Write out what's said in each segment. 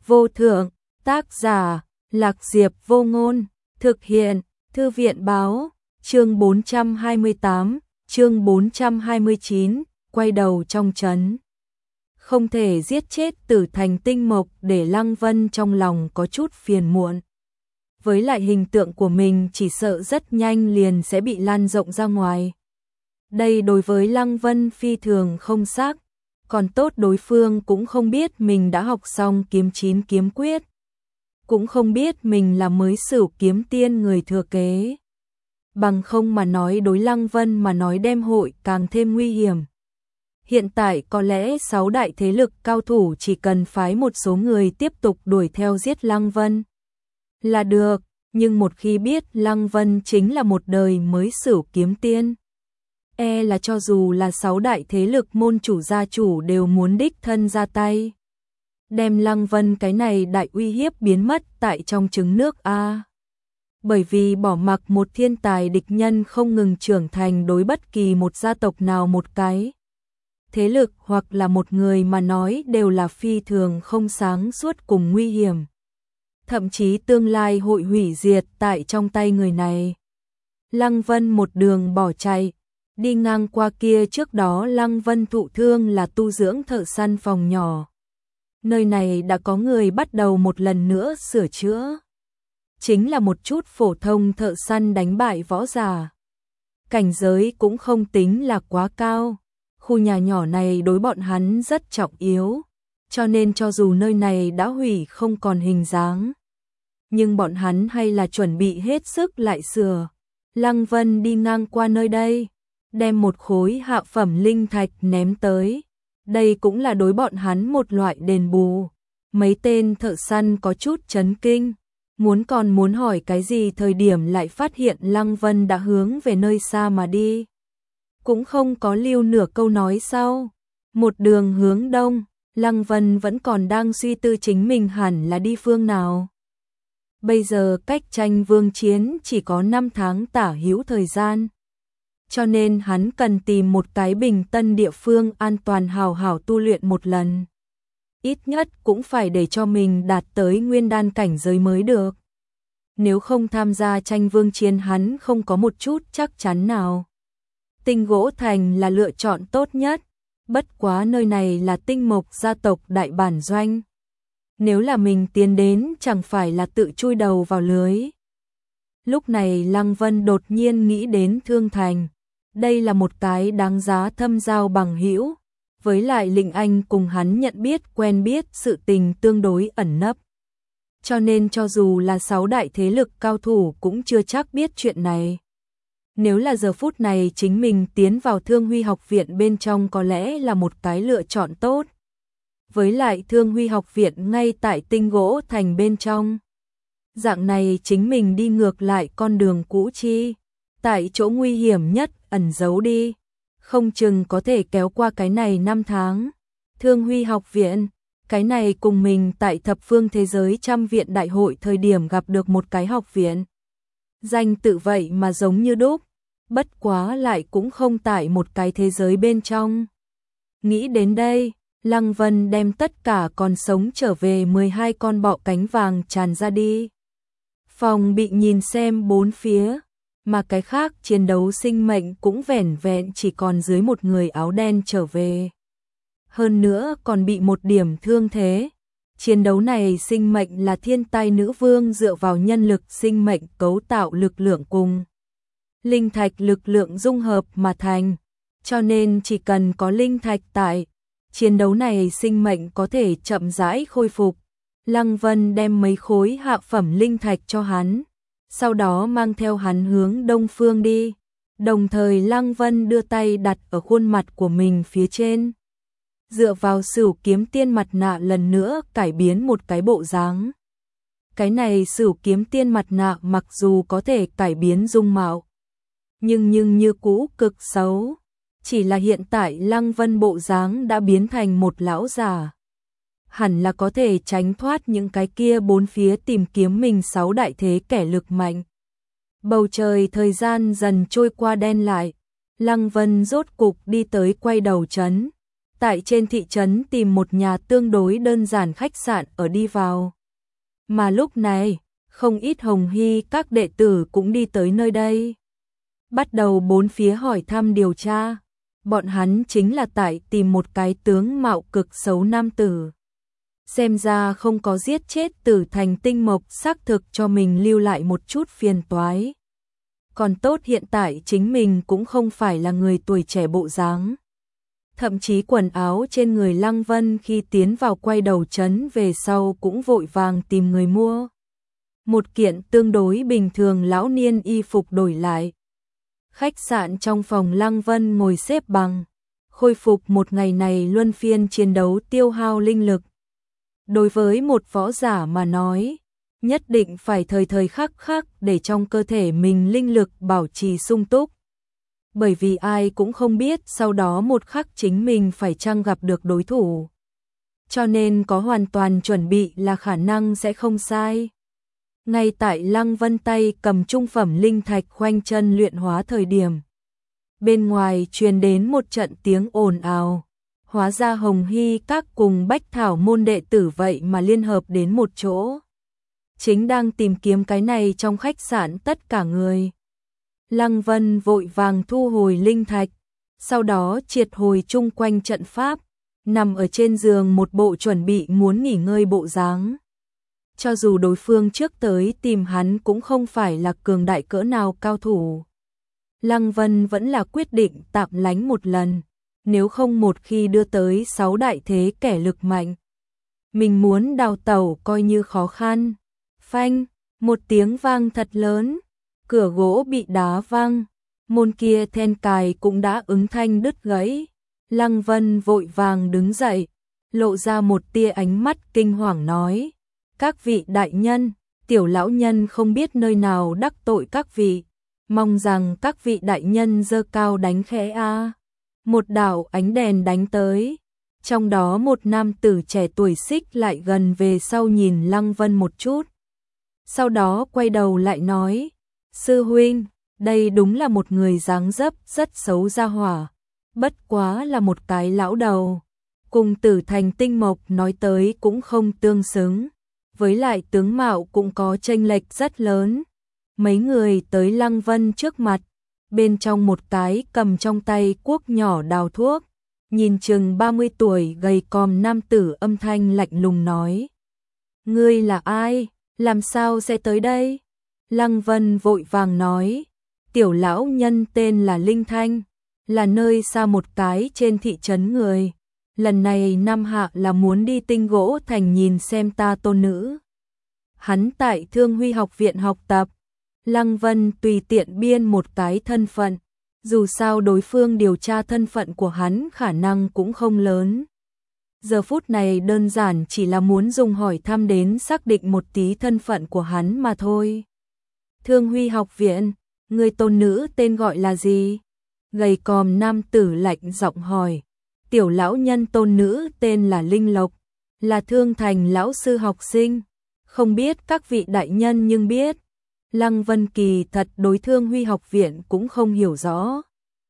vô thượng, tác giả, Lạc Diệp Vô Ngôn, thực hiện, Thư viện Báo, chương 428, chương 429, quay đầu trong trấn. Không thể giết chết Tử Thành Tinh Mộc để Lăng Vân trong lòng có chút phiền muộn. Với lại hình tượng của mình chỉ sợ rất nhanh liền sẽ bị lan rộng ra ngoài. Đây đối với Lăng Vân phi thường không xác, còn tốt đối phương cũng không biết mình đã học xong kiếm 9 kiếm quyết. Cũng không biết mình là mới Sửu kiếm tiên người thừa kế. Bằng không mà nói đối Lăng Vân mà nói đem hội càng thêm nguy hiểm. Hiện tại có lẽ 6 đại thế lực cao thủ chỉ cần phái một số người tiếp tục đuổi theo giết Lăng Vân là được, nhưng một khi biết Lăng Vân chính là một đời mới Sửu kiếm tiên, là cho dù là 6 đại thế lực môn chủ gia chủ đều muốn đích thân ra tay. Đem Lăng Vân cái này đại uy hiếp biến mất tại trong trứng nước a. Bởi vì bỏ mặc một thiên tài địch nhân không ngừng trưởng thành đối bất kỳ một gia tộc nào một cái thế lực hoặc là một người mà nói đều là phi thường không sáng suốt cùng nguy hiểm. Thậm chí tương lai hội hủy diệt tại trong tay người này. Lăng Vân một đường bỏ chạy, đi ngang qua kia trước đó Lăng Vân thụ thương là tu dưỡng thợ săn phòng nhỏ. Nơi này đã có người bắt đầu một lần nữa sửa chữa. Chính là một chút phổ thông thợ săn đánh bại võ giả. Cảnh giới cũng không tính là quá cao. Khu nhà nhỏ này đối bọn hắn rất trọng yếu, cho nên cho dù nơi này đã hủy không còn hình dáng, nhưng bọn hắn hay là chuẩn bị hết sức lại sửa. Lăng Vân đi ngang qua nơi đây, đem một khối hạ phẩm linh thạch ném tới. Đây cũng là đối bọn hắn một loại đền bù. Mấy tên thợ săn có chút chấn kinh, muốn hỏi cái gì thời điểm lại phát hiện Lăng Vân đã hướng về nơi xa mà đi. Cũng không có lưu nửa câu nói sau. Một đường hướng đông, Lăng Vân vẫn còn đang suy tư chính mình hẳn là đi phương nào. Bây giờ cách tranh vương chiến chỉ có 5 tháng tả hữu thời gian. Cho nên hắn cần tìm một cái bình tân địa phương an toàn hào hảo tu luyện một lần. Ít nhất cũng phải để cho mình đạt tới nguyên đan cảnh giới mới được. Nếu không tham gia tranh vương chiến hắn không có một chút chắc chắn nào. Tinh Gỗ Thành là lựa chọn tốt nhất, bất quá nơi này là Tinh Mộc gia tộc đại bản doanh. Nếu là mình tiến đến chẳng phải là tự chui đầu vào lưới. Lúc này Lăng Vân đột nhiên nghĩ đến Thương Thành. Đây là một cái đáng giá thâm giao bằng hữu, với lại Linh Anh cùng hắn nhận biết quen biết sự tình tương đối ẩn nấp. Cho nên cho dù là 6 đại thế lực cao thủ cũng chưa chắc biết chuyện này. Nếu là giờ phút này chính mình tiến vào Thương Huy học viện bên trong có lẽ là một cái lựa chọn tốt. Với lại Thương Huy học viện ngay tại Tinh Gỗ Thành bên trong. Dạng này chính mình đi ngược lại con đường cũ chi. Tại chỗ nguy hiểm nhất ẩn giấu đi. Không chừng có thể kéo qua cái này 5 tháng. Thương Huy học viện. Cái này cùng mình tại thập phương thế giới trăm viện đại hội thời điểm gặp được một cái học viện. Danh tự vậy mà giống như đúc. Bất quá lại cũng không tại một cái thế giới bên trong. Nghĩ đến đây, Lăng Vân đem tất cả còn sống trở về 12 con bọ cánh vàng tràn ra đi. Phòng bị nhìn xem bốn phía, mà cái khác chiến đấu sinh mệnh cũng vẻn vẹn chỉ còn dưới một người áo đen trở về. Hơn nữa còn bị một điểm thương thế. Chiến đấu này sinh mệnh là thiên tai nữ vương dựa vào nhân lực sinh mệnh cấu tạo lực lượng cùng linh thạch lực lượng dung hợp mà thành, cho nên chỉ cần có linh thạch tại, chiến đấu này sinh mệnh có thể chậm rãi khôi phục. Lăng Vân đem mấy khối hạ phẩm linh thạch cho hắn, sau đó mang theo hắn hướng đông phương đi, đồng thời Lăng Vân đưa tay đặt ở khuôn mặt của mình phía trên. Dựa vào Sửu kiếm tiên mặt nạ lần nữa cải biến một cái bộ dáng. Cái này Sửu kiếm tiên mặt nạ mặc dù có thể cải biến dung mạo, nhưng như cũ cực xấu. Chỉ là hiện tại Lăng Vân bộ dáng đã biến thành một lão già. Hẳn là có thể tránh thoát những cái kia bốn phía tìm kiếm mình 6 đại thế kẻ lực mạnh. Bầu trời thời gian dần trôi qua đen lại. Lăng Vân rốt cục đi tới quay đầu trấn. tại trên thị trấn tìm một nhà tương đối đơn giản khách sạn ở đi vào. Mà lúc này, không ít Hồng Hy các đệ tử cũng đi tới nơi đây. Bắt đầu bốn phía hỏi thăm điều tra. Bọn hắn chính là tại tìm một cái tướng mạo cực xấu nam tử. Xem ra không có giết chết Tử Thành Tinh Mộc, xác thực cho mình lưu lại một chút phiền toái. Còn tốt hiện tại chính mình cũng không phải là người tuổi trẻ bộ dáng. Thậm chí quần áo trên người Lăng Vân khi tiến vào quay đầu trấn về sau cũng vội vàng tìm người mua. Một kiện tương đối bình thường lão niên y phục đổi lại. Khách sạn trong phòng Lăng Vân ngồi xếp bằng, khôi phục một ngày này luân phiên chiến đấu tiêu hao linh lực. Đối với một võ giả mà nói, nhất định phải thời thời khắc khắc để trong cơ thể mình linh lực bảo trì sung túc. Bởi vì ai cũng không biết sau đó một khắc chính mình phải chăng gặp được đối thủ. Cho nên có hoàn toàn chuẩn bị là khả năng sẽ không sai. Ngay tại Lăng Vân tay cầm trung phẩm linh thạch khoanh chân luyện hóa thời điểm, bên ngoài truyền đến một trận tiếng ồn ào. Hóa ra Hồng Hy các cùng Bách Thảo môn đệ tử vậy mà liên hợp đến một chỗ. Chính đang tìm kiếm cái này trong khách sạn tất cả người. Lăng Vân vội vàng thu hồi linh thạch, sau đó triệt hồi chung quanh trận pháp, nằm ở trên giường một bộ chuẩn bị muốn nghỉ ngơi bộ dáng. Cho dù đối phương trước tới tìm hắn cũng không phải là cường đại cỡ nào cao thủ. Lăng Vân vẫn là quyết định tạm lánh một lần, nếu không một khi đưa tới 6 đại thế kẻ lực mạnh. Mình muốn đào tẩu coi như khó khăn. Phanh, một tiếng vang thật lớn, cửa gỗ bị đá văng, môn kia then cài cũng đã ứng thanh đứt gãy. Lăng Vân vội vàng đứng dậy, lộ ra một tia ánh mắt kinh hoàng nói: các vị đại nhân, tiểu lão nhân không biết nơi nào đắc tội các vị, mong rằng các vị đại nhân giơ cao đánh khẽ a. Một đạo ánh đèn đánh tới, trong đó một nam tử trẻ tuổi xích lại gần về sau nhìn Lăng Vân một chút. Sau đó quay đầu lại nói: sư huynh, đây đúng là một người dáng dấp rất xấu ra hỏa, bất quá là một cái lão đầu, cùng Tử Thành Tinh Mộc nói tới cũng không tương xứng, với lại tướng mạo cũng có chênh lệch rất lớn. Mấy người tới Lăng Vân trước mặt, bên trong một cái cầm trong tay cuốc nhỏ đào thuốc, nhìn chừng 30 tuổi gầy còm nam tử âm thanh lạnh lùng nói: ngươi là ai, làm sao sẽ tới đây? Lăng Vân vội vàng nói: tiểu lão nhân tên là Linh Thanh, là nơi xa một cái trên thị trấn người. Lần này Nam Hạ là muốn đi Tinh Gỗ Thành nhìn xem ta tôn nữ. Hắn tại Thương Huy học viện học tập. Lăng Vân tùy tiện biên một cái thân phận, dù sao đối phương điều tra thân phận của hắn khả năng cũng không lớn. Giờ phút này đơn giản chỉ là muốn dùng hỏi thăm đến xác định một tí thân phận của hắn mà thôi. Thương Huy học viện, người tôn nữ tên gọi là gì? Gầy còm nam tử lạnh giọng hỏi. Tiểu lão nhân tôn nữ tên là Linh Lộc, là Thương Thành lão sư học sinh. Không biết các vị đại nhân nhưng biết. Lăng Vân kỳ thật đối Thương Huy học viện cũng không hiểu rõ.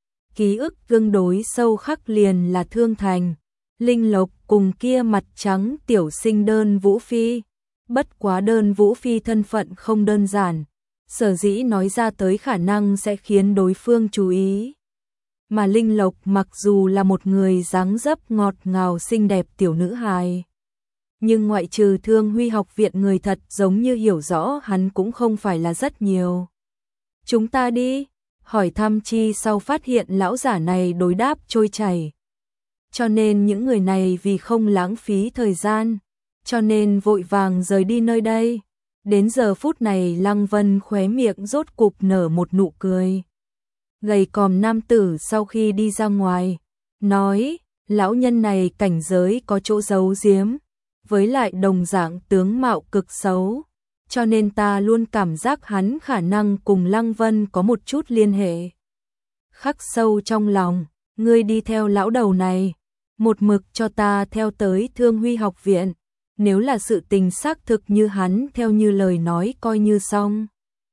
Ký ức tương đối sâu khắc liền là Thương Thành, Linh Lộc cùng kia mặt trắng tiểu sinh Đơn Vũ Phi. Bất quá Đơn Vũ Phi thân phận không đơn giản, sở dĩ nói ra tới khả năng sẽ khiến đối phương chú ý. Mà Linh Lộc mặc dù là một người dáng dấp ngọt ngào xinh đẹp tiểu nữ hài, nhưng ngoại trừ Thương Huy học viện người thật giống như hiểu rõ hắn cũng không phải là rất nhiều. Chúng ta đi, hỏi thăm chi sau phát hiện lão giả này đối đáp trôi chảy. Cho nên những người này vì không lãng phí thời gian, cho nên vội vàng rời đi nơi đây. Đến giờ phút này Lăng Vân khóe miệng rốt cục nở một nụ cười. Gầy còm nam tử sau khi đi ra ngoài, nói, lão nhân này cảnh giới có chỗ giấu giếm, với lại đồng dạng tướng mạo cực xấu, cho nên ta luôn cảm giác hắn khả năng cùng Lăng Vân có một chút liên hệ. Khắc sâu trong lòng, ngươi đi theo lão đầu này, một mực cho ta theo tới Thương Huy học viện, nếu là sự tình xác thực như hắn theo như lời nói coi như xong.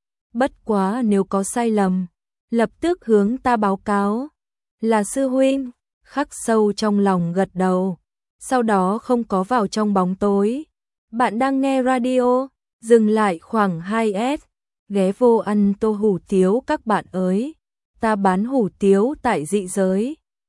Bất quá nếu có sai lầm, lập tức hướng ta báo cáo. Là sư huynh, khắc sâu trong lòng gật đầu, sau đó không có vào trong bóng tối. Bạn đang nghe radio, dừng lại khoảng 2S, ghé vô ăn tô hủ tiếu các bạn ơi. Ta bán hủ tiếu tại dị giới.